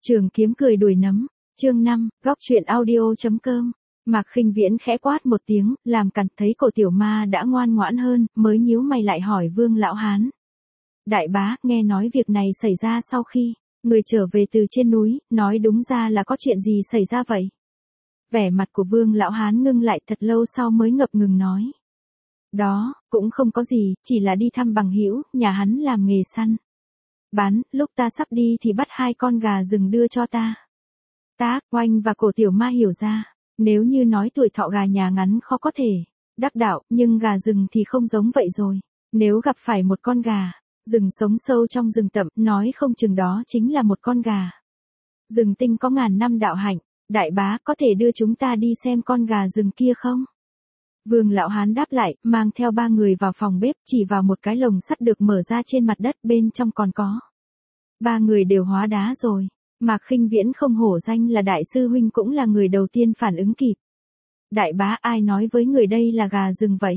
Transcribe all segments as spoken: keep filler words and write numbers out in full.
Trường kiếm cười đuổi nấm, chương năm, góc chuyện audio.com. Mạc Khinh Viễn khẽ quát một tiếng, làm cằn, thấy cổ tiểu ma đã ngoan ngoãn hơn, mới nhíu mày lại hỏi Vương lão hán. Đại bá, nghe nói việc này xảy ra sau khi người trở về từ trên núi, nói đúng ra là có chuyện gì xảy ra vậy? Vẻ mặt của Vương lão hán ngưng lại, thật lâu sau mới ngập ngừng nói. Đó, cũng không có gì, chỉ là đi thăm bằng hữu, nhà hắn làm nghề săn bán, lúc ta sắp đi thì bắt hai con gà rừng đưa cho ta. Tác, Oanh và cổ tiểu ma hiểu ra, nếu như nói tuổi thọ gà nhà ngắn khó có thể đắc đạo, nhưng gà rừng thì không giống vậy rồi. Nếu gặp phải một con gà rừng sống sâu trong rừng tậm, nói không chừng đó chính là một con gà rừng tinh có ngàn năm đạo hạnh. Đại bá, có thể đưa chúng ta đi xem con gà rừng kia không? Vương lão hán đáp lại, mang theo ba người vào phòng bếp, chỉ vào một cái lồng sắt được mở ra trên mặt đất, bên trong còn có. Ba người đều hóa đá rồi. Mạc Khinh Viễn không hổ danh là đại sư huynh, cũng là người đầu tiên phản ứng kịp. Đại bá, ai nói với người đây là gà rừng vậy?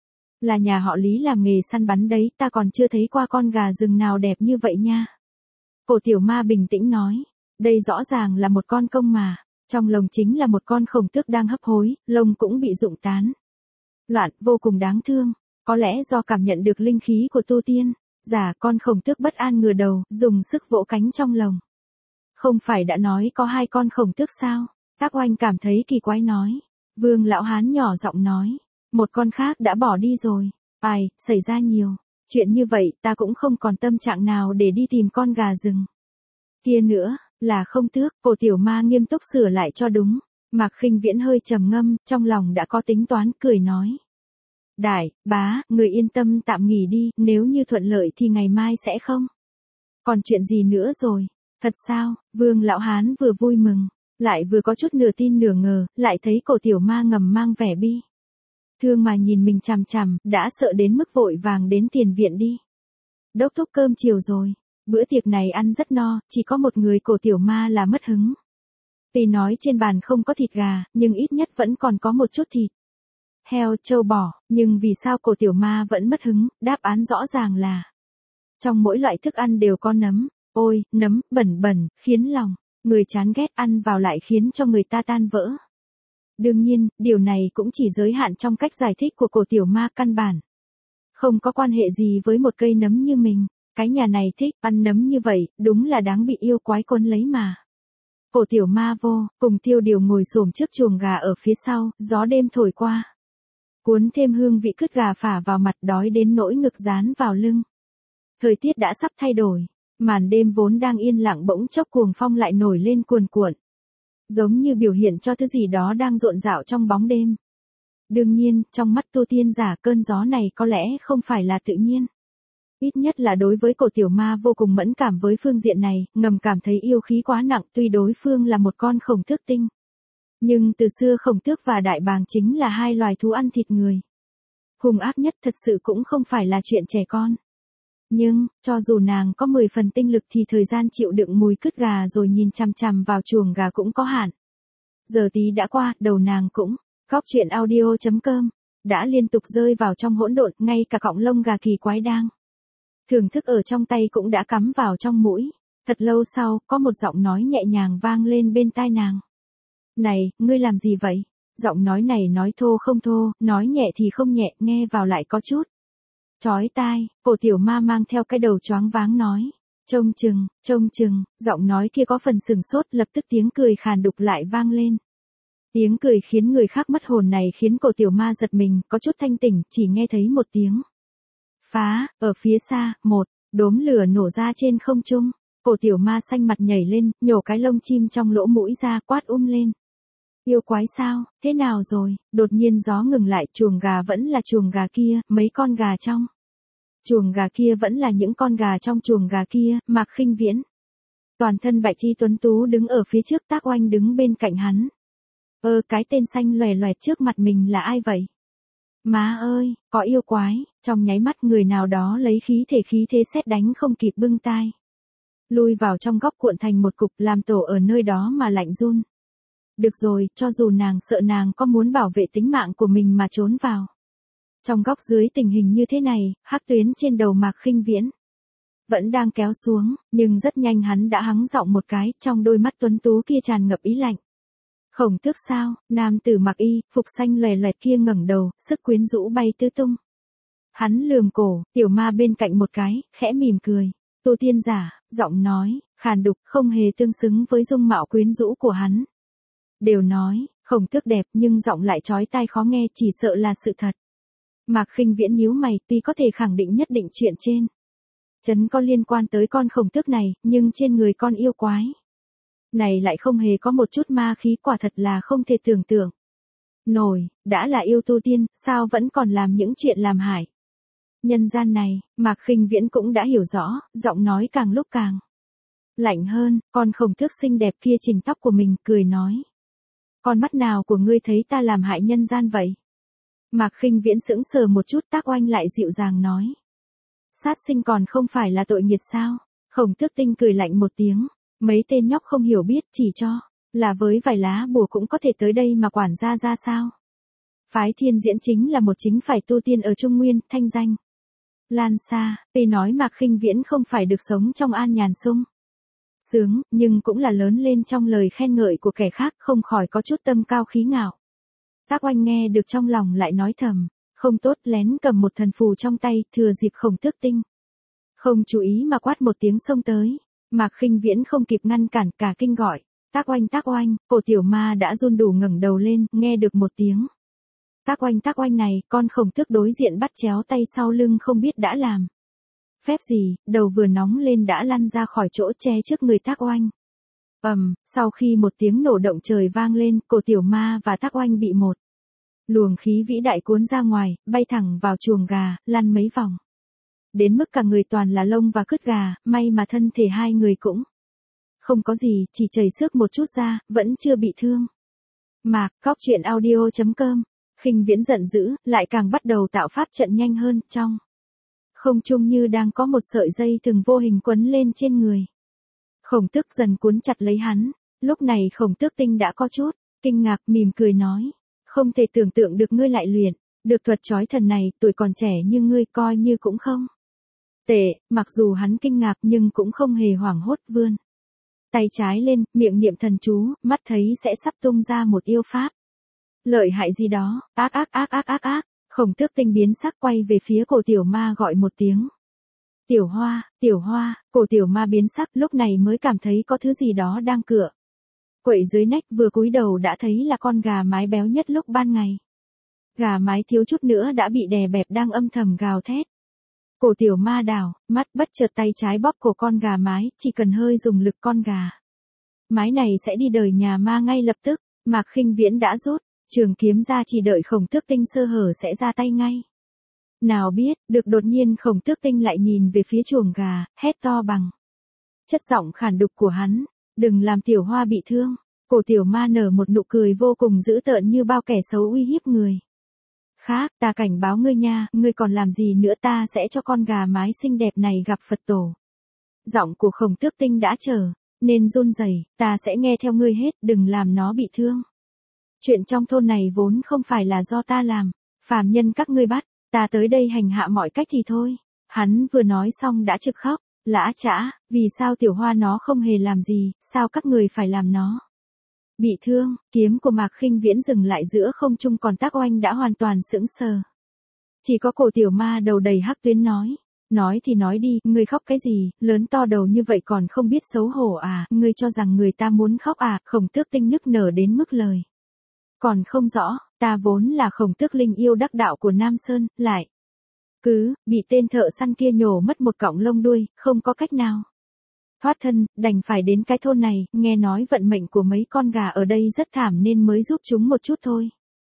Là nhà họ Lý làm nghề săn bắn đấy, ta còn chưa thấy qua con gà rừng nào đẹp như vậy nha. Cổ tiểu ma bình tĩnh nói, đây rõ ràng là một con công mà, trong lồng chính là một con khổng tước đang hấp hối, lông cũng bị rụng tán loạn, vô cùng đáng thương. Có lẽ do cảm nhận được linh khí của tu tiên giả, con khổng tước bất an ngửa đầu, dùng sức vỗ cánh trong lồng. Không phải đã nói có hai con khổng tước sao? Tác Oanh cảm thấy kỳ quái nói. Vương lão hán nhỏ giọng nói, một con khác đã bỏ đi rồi. Ai, xảy ra nhiều chuyện như vậy, ta cũng không còn tâm trạng nào để đi tìm con gà rừng kia nữa. Là không tước, cổ tiểu ma nghiêm túc sửa lại cho đúng. Mạc Khinh Viễn hơi trầm ngâm, trong lòng đã có tính toán, cười nói. Đại bá, người yên tâm tạm nghỉ đi, nếu như thuận lợi thì ngày mai sẽ không còn chuyện gì nữa rồi. Thật sao? Vương lão hán vừa vui mừng, lại vừa có chút nửa tin nửa ngờ, lại thấy cổ tiểu ma ngầm mang vẻ bi thương mà nhìn mình chằm chằm, đã sợ đến mức vội vàng đến tiền viện đi đốc thúc cơm chiều rồi. Bữa tiệc này ăn rất no, chỉ có một người cổ tiểu ma là mất hứng. Tuy nói trên bàn không có thịt gà, nhưng ít nhất vẫn còn có một chút thịt heo, trâu bò, nhưng vì sao cổ tiểu ma vẫn mất hứng? Đáp án rõ ràng là trong mỗi loại thức ăn đều có nấm. Ôi, nấm, bẩn bẩn, khiến lòng người chán ghét, ăn vào lại khiến cho người ta tan vỡ. Đương nhiên, điều này cũng chỉ giới hạn trong cách giải thích của cổ tiểu ma, căn bản không có quan hệ gì với một cây nấm như mình. Cái nhà này thích ăn nấm như vậy, đúng là đáng bị yêu quái quấn lấy mà. Cổ tiểu ma vô cùng tiêu điều ngồi xổm trước chuồng gà ở phía sau, gió đêm thổi qua, cuốn thêm hương vị cứt gà phả vào mặt, đói đến nỗi ngực dán vào lưng. Thời tiết đã sắp thay đổi, màn đêm vốn đang yên lặng bỗng chốc cuồng phong lại nổi lên cuồn cuộn, giống như biểu hiện cho thứ gì đó đang rộn rạo trong bóng đêm. Đương nhiên, trong mắt tu tiên giả, cơn gió này có lẽ không phải là tự nhiên. Ít nhất là đối với cổ tiểu ma vô cùng mẫn cảm với phương diện này, ngầm cảm thấy yêu khí quá nặng. Tuy đối phương là một con khổng tước tinh, nhưng từ xưa khổng tước và đại bàng chính là hai loài thú ăn thịt người hung ác nhất, thật sự cũng không phải là chuyện trẻ con. Nhưng, cho dù nàng có mười phần tinh lực thì thời gian chịu đựng mùi cứt gà rồi nhìn chằm chằm vào chuồng gà cũng có hạn. Giờ tí đã qua, đầu nàng cũng, góc chuyện audio.com, đã liên tục rơi vào trong hỗn độn, ngay cả cọng lông gà kỳ quái đang thưởng thức ở trong tay cũng đã cắm vào trong mũi. Thật lâu sau, có một giọng nói nhẹ nhàng vang lên bên tai nàng. Này, ngươi làm gì vậy? Giọng nói này nói thô không thô, nói nhẹ thì không nhẹ, nghe vào lại có chút chói tai. Cổ tiểu ma mang theo cái đầu choáng váng nói. Trông chừng, trông chừng, giọng nói kia có phần sừng sốt, lập tức tiếng cười khàn đục lại vang lên. Tiếng cười khiến người khác mất hồn này khiến cổ tiểu ma giật mình, có chút thanh tỉnh, chỉ nghe thấy một tiếng phá, ở phía xa, một đốm lửa nổ ra trên không trung. Cổ tiểu ma xanh mặt nhảy lên, nhổ cái lông chim trong lỗ mũi ra, quát um lên. Yêu quái sao, thế nào rồi? Đột nhiên gió ngừng lại, chuồng gà vẫn là chuồng gà kia, mấy con gà trong chuồng gà kia vẫn là những con gà trong chuồng gà kia. Mạc Khinh Viễn, toàn thân bạch y tuấn tú đứng ở phía trước, Tác Oanh đứng bên cạnh hắn. Ơ, cái tên xanh lòe loẹt trước mặt mình là ai vậy? Má ơi, có yêu quái. Trong nháy mắt, người nào đó lấy khí thể khí thế sét đánh không kịp bưng tai, lui vào trong góc cuộn thành một cục, làm tổ ở nơi đó mà lạnh run. Được rồi, cho dù nàng sợ, nàng có muốn bảo vệ tính mạng của mình mà trốn vào trong góc dưới tình hình như thế này, hắc tuyến trên đầu Mạc Khinh Viễn vẫn đang kéo xuống, nhưng rất nhanh hắn đã hắng giọng một cái, trong đôi mắt tuấn tú kia tràn ngập ý lạnh. Khổng Tước sao? Nam tử mặc y, phục xanh lòe loẹt kia ngẩng đầu, sức quyến rũ bay tứ tung. Hắn lườm cổ, tiểu ma bên cạnh một cái, khẽ mỉm cười. Tu tiên giả, giọng nói, khàn đục, không hề tương xứng với dung mạo quyến rũ của hắn. Đều nói, Khổng Tước đẹp nhưng giọng lại chói tai khó nghe, chỉ sợ là sự thật. Mạc Khinh Viễn nhíu mày, tuy có thể khẳng định nhất định chuyện trên chấn có liên quan tới con Khổng Tước này, nhưng trên người con yêu quái này lại không hề có một chút ma khí, quả thật là không thể tưởng tượng nổi, đã là yêu tu tiên, sao vẫn còn làm những chuyện làm hại nhân gian này. Mạc Khinh Viễn cũng đã hiểu rõ, giọng nói càng lúc càng lạnh hơn, con Khổng Tước xinh đẹp kia chỉnh tóc của mình, cười nói. Con mắt nào của ngươi thấy ta làm hại nhân gian vậy? Mạc Khinh Viễn sững sờ một chút, Tác Oanh lại dịu dàng nói. Sát sinh còn không phải là tội nghiệt sao? Khổng Tước Tinh cười lạnh một tiếng. Mấy tên nhóc không hiểu biết, chỉ cho là với vài lá bùa cũng có thể tới đây mà quản gia ra sao? Phái Thiên Diễn chính là một chính phải tu tiên ở Trung Nguyên, thanh danh lan xa. Tuy nói Mạc Khinh Viễn không phải được sống trong an nhàn sung sướng, nhưng cũng là lớn lên trong lời khen ngợi của kẻ khác, không khỏi có chút tâm cao khí ngạo. Tác Oanh nghe được trong lòng lại nói thầm, không tốt, lén cầm một thần phù trong tay, thừa dịp Khổng Tước Tinh không chú ý mà quát một tiếng xông tới. Mạc Khinh Viễn không kịp ngăn cản, cả kinh gọi. Tác Oanh, Tác Oanh, cổ tiểu ma đã run đủ ngẩng đầu lên, nghe được một tiếng. Tác Oanh, Tác Oanh này, con Khổng Tước đối diện bắt chéo tay sau lưng không biết đã làm phép gì, đầu vừa nóng lên đã lăn ra khỏi chỗ che trước người Tác Oanh. Ầm, um, sau khi một tiếng nổ động trời vang lên, cổ tiểu ma và Tác Oanh bị một luồng khí vĩ đại cuốn ra ngoài, bay thẳng vào chuồng gà, lăn mấy vòng. Đến mức cả người toàn là lông và cứt gà, may mà thân thể hai người cũng không có gì, chỉ chảy xước một chút ra, vẫn chưa bị thương. Mạc, Góc Chuyện Audio chấm com. Khinh Viễn giận dữ, lại càng bắt đầu tạo pháp trận nhanh hơn, trong không trung như đang có một sợi dây thừng vô hình quấn lên trên người. Khổng Tước dần cuốn chặt lấy hắn, lúc này Khổng Tước Tinh đã có chút kinh ngạc, mỉm cười nói, không thể tưởng tượng được ngươi lại luyện được thuật chói thần này, tuổi còn trẻ như ngươi coi như cũng không tệ. Mặc dù hắn kinh ngạc nhưng cũng không hề hoảng hốt, vươn tay trái lên, miệng niệm thần chú, mắt thấy sẽ sắp tung ra một yêu pháp lợi hại gì đó. Ác ác ác ác ác ác. Khổng Tước Tinh biến sắc, quay về phía cổ tiểu ma gọi một tiếng. Tiểu Hoa, Tiểu Hoa. Cổ tiểu ma biến sắc, lúc này mới cảm thấy có thứ gì đó đang cựa quậy dưới nách, vừa cúi đầu đã thấy là con gà mái béo nhất lúc ban ngày. Gà mái thiếu chút nữa đã bị đè bẹp đang âm thầm gào thét. Cổ tiểu ma đảo mắt, bất chợt tay trái bóp cổ con gà mái, chỉ cần hơi dùng lực con gà mái này sẽ đi đời nhà ma ngay lập tức. Mạc Khinh Viễn đã rút trường kiếm ra, chỉ đợi Khổng Tước Tinh sơ hở sẽ ra tay ngay. Nào biết, được đột nhiên Khổng Tước Tinh lại nhìn về phía chuồng gà, hét to bằng chất giọng khàn đục của hắn, đừng làm tiểu Hoa bị thương. Cổ tiểu ma nở một nụ cười vô cùng dữ tợn như bao kẻ xấu uy hiếp người khác. Ta cảnh báo ngươi nha, ngươi còn làm gì nữa, ta sẽ cho con gà mái xinh đẹp này gặp Phật tổ. Giọng của Khổng Tước Tinh đã trở nên run rẩy, ta sẽ nghe theo ngươi hết, đừng làm nó bị thương. Chuyện trong thôn này vốn không phải là do ta làm, phàm nhân các ngươi bắt ta tới đây hành hạ mọi cách thì thôi. Hắn vừa nói xong đã trực khóc, lã chã, vì sao tiểu Hoa nó không hề làm gì, sao các người phải làm nó bị thương. Kiếm của Mạc Khinh Viễn dừng lại giữa không trung, còn Tác Oanh đã hoàn toàn sững sờ. Chỉ có cổ tiểu ma đầu đầy hắc tuyến nói, nói thì nói đi, ngươi khóc cái gì, lớn to đầu như vậy còn không biết xấu hổ à, ngươi cho rằng người ta muốn khóc à. Khổng Tước Tinh nức nở đến mức lời còn không rõ, ta vốn là Khổng Tước linh yêu đắc đạo của Nam Sơn, lại cứ bị tên thợ săn kia nhổ mất một cọng lông đuôi, không có cách nào thoát thân, đành phải đến cái thôn này, nghe nói vận mệnh của mấy con gà ở đây rất thảm nên mới giúp chúng một chút thôi.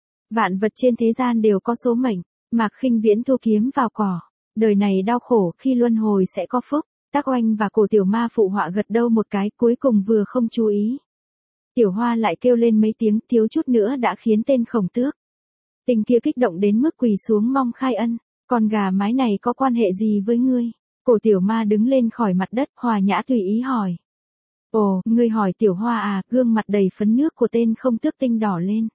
Vạn vật trên thế gian đều có số mệnh. Mạc Khinh Viễn thu kiếm vào cỏ, đời này đau khổ, khi luân hồi sẽ có phúc. Tác Oanh và cổ tiểu ma phụ họa gật đầu một cái, cuối cùng vừa không chú ý. Tiểu Hoa lại kêu lên mấy tiếng, thiếu chút nữa đã khiến tên Khổng Tước Tinh kia kích động đến mức quỳ xuống mong khai ân. Con gà mái này có quan hệ gì với ngươi? Cổ tiểu ma đứng lên khỏi mặt đất, hòa nhã tùy ý hỏi. Ồ, ngươi hỏi tiểu Hoa à? Gương mặt đầy phấn nước của tên Khổng Tước Tinh đỏ lên.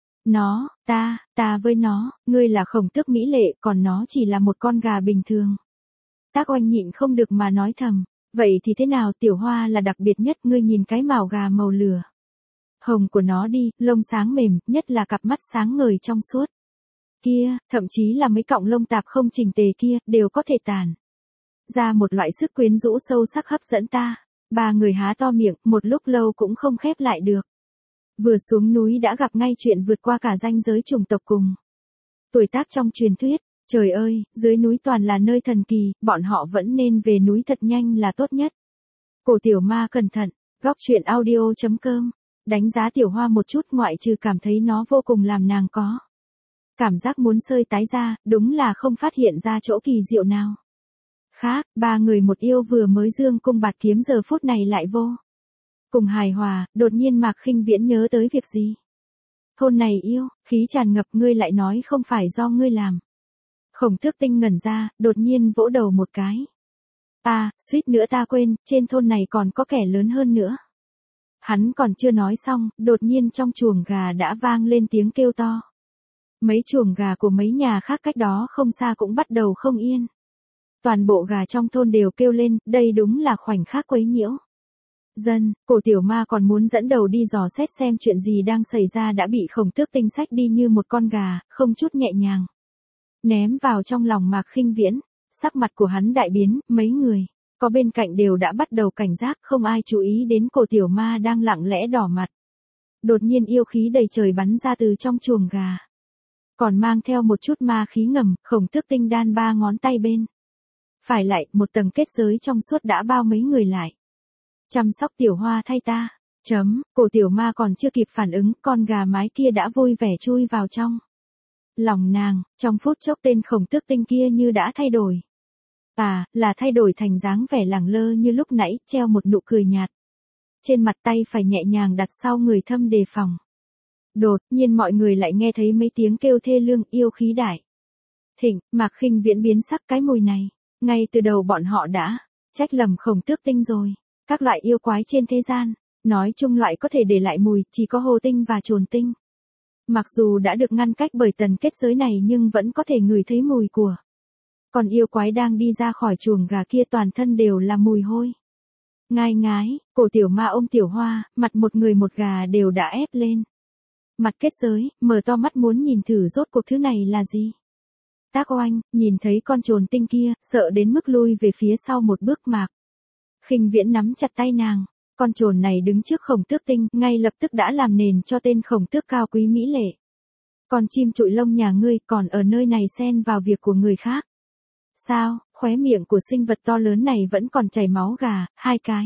Nó, ta, ta với nó, ngươi là Khổng Tước mỹ lệ, còn nó chỉ là một con gà bình thường. Tác Oanh nhịn không được mà nói thầm, vậy thì thế nào, Tiểu Hoa là đặc biệt nhất, ngươi nhìn cái mào gà màu lửa hồng của nó đi, lông sáng mềm, nhất là cặp mắt sáng ngời trong suốt kia, thậm chí là mấy cọng lông tạp không chỉnh tề kia, đều có thể tản ra một loại sức quyến rũ sâu sắc hấp dẫn ta. Ba người há to miệng, một lúc lâu cũng không khép lại được. Vừa xuống núi đã gặp ngay chuyện vượt qua cả ranh giới chủng tộc cùng tuổi tác trong truyền thuyết. Trời ơi, dưới núi toàn là nơi thần kỳ, bọn họ vẫn nên về núi thật nhanh là tốt nhất. Cổ Tiểu Ma cẩn thận, góc truyện audio chấm com. Đánh giá Tiểu Hoa một chút, ngoại trừ cảm thấy nó vô cùng làm nàng có cảm giác muốn sơi tái ra, đúng là không phát hiện ra chỗ kỳ diệu nào khác. Ba người một yêu vừa mới dương cung bạt kiếm giờ phút này lại vô cùng hài hòa. Đột nhiên Mạc Khinh Viễn nhớ tới việc gì. Thôn này yêu, khí tràn ngập, ngươi lại nói không phải do ngươi làm. Khổng Tước Tinh ngẩn ra, đột nhiên vỗ đầu một cái. À, suýt nữa ta quên, trên thôn này còn có kẻ lớn hơn nữa. Hắn còn chưa nói xong, đột nhiên trong chuồng gà đã vang lên tiếng kêu to. Mấy chuồng gà của mấy nhà khác cách đó không xa cũng bắt đầu không yên. Toàn bộ gà trong thôn đều kêu lên, đây đúng là khoảnh khắc quấy nhiễu dân. Cổ Tiểu Ma còn muốn dẫn đầu đi dò xét xem chuyện gì đang xảy ra đã bị Khổng Tước Tinh xách đi như một con gà, không chút nhẹ nhàng ném vào trong lòng Mạc Khinh Viễn. Sắc mặt của hắn đại biến, mấy người có bên cạnh đều đã bắt đầu cảnh giác, không ai chú ý đến Cổ Tiểu Ma đang lặng lẽ đỏ mặt. Đột nhiên yêu khí đầy trời bắn ra từ trong chuồng gà, còn mang theo một chút ma khí ngầm. Khổng Tước Tinh đan ba ngón tay bên phải lại, một tầng kết giới trong suốt đã bao mấy người lại. Chăm sóc Tiểu Hoa thay ta. Chấm, Cổ Tiểu Ma còn chưa kịp phản ứng, con gà mái kia đã vui vẻ chui vào trong lòng nàng. Trong phút chốc tên Khổng Tước Tinh kia như đã thay đổi. À, là thay đổi thành dáng vẻ lẳng lơ như lúc nãy, treo một nụ cười nhạt. Trên mặt, tay phải nhẹ nhàng đặt sau người, thâm đề phòng. Đột nhiên mọi người lại nghe thấy mấy tiếng kêu thê lương, yêu khí đại thịnh. Mạc Khinh Viễn biến sắc, cái mùi này, ngay từ đầu bọn họ đã trách lầm Khổng Tước Tinh rồi. Các loại yêu quái trên thế gian, nói chung loại có thể để lại mùi, chỉ có Hồ Tinh và Trồn Tinh. Mặc dù đã được ngăn cách bởi tần kết giới này nhưng vẫn có thể ngửi thấy mùi của còn yêu quái đang đi ra khỏi chuồng gà kia, toàn thân đều là mùi hôi ngai ngái. Cổ Tiểu Ma ôm Tiểu Hoa, mặt một người một gà đều đã ép lên mặt kết giới, mở to mắt muốn nhìn thử rốt cuộc thứ này là gì. Tác Oanh nhìn thấy con Trồn Tinh kia, sợ đến mức lui về phía sau một bước. Mạc Khinh Viễn nắm chặt tay nàng. Con trồn này đứng trước Khổng Tước Tinh, ngay lập tức đã làm nền cho tên Khổng Tước cao quý mỹ lệ. Con chim trụi lông nhà ngươi còn ở nơi này xen vào việc của người khác. Sao? Khóe miệng của sinh vật to lớn này vẫn còn chảy máu gà, hai cái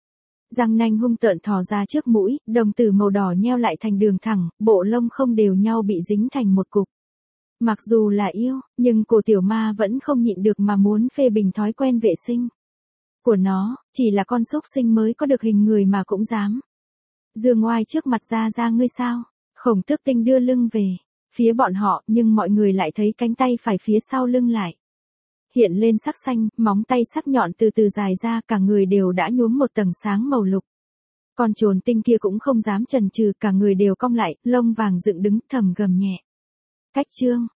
răng nanh hung tợn thò ra trước mũi, đồng tử màu đỏ nheo lại thành đường thẳng, bộ lông không đều nhau bị dính thành một cục. Mặc dù là yêu, nhưng Cổ Tiểu Ma vẫn không nhịn được mà muốn phê bình thói quen vệ sinh của nó. Chỉ là con súc sinh mới có được hình người mà cũng dám giương oai trước mặt ra ra ngươi sao. Khổng Tước Tinh đưa lưng về phía bọn họ, nhưng mọi người lại thấy cánh tay phải phía sau lưng lại hiện lên sắc xanh, móng tay sắc nhọn từ từ dài ra, cả người đều đã nhuốm một tầng sáng màu lục. Con Trồn Tinh kia cũng không dám chần chừ, cả người đều cong lại, lông vàng dựng đứng, thầm gầm nhẹ. Cách chương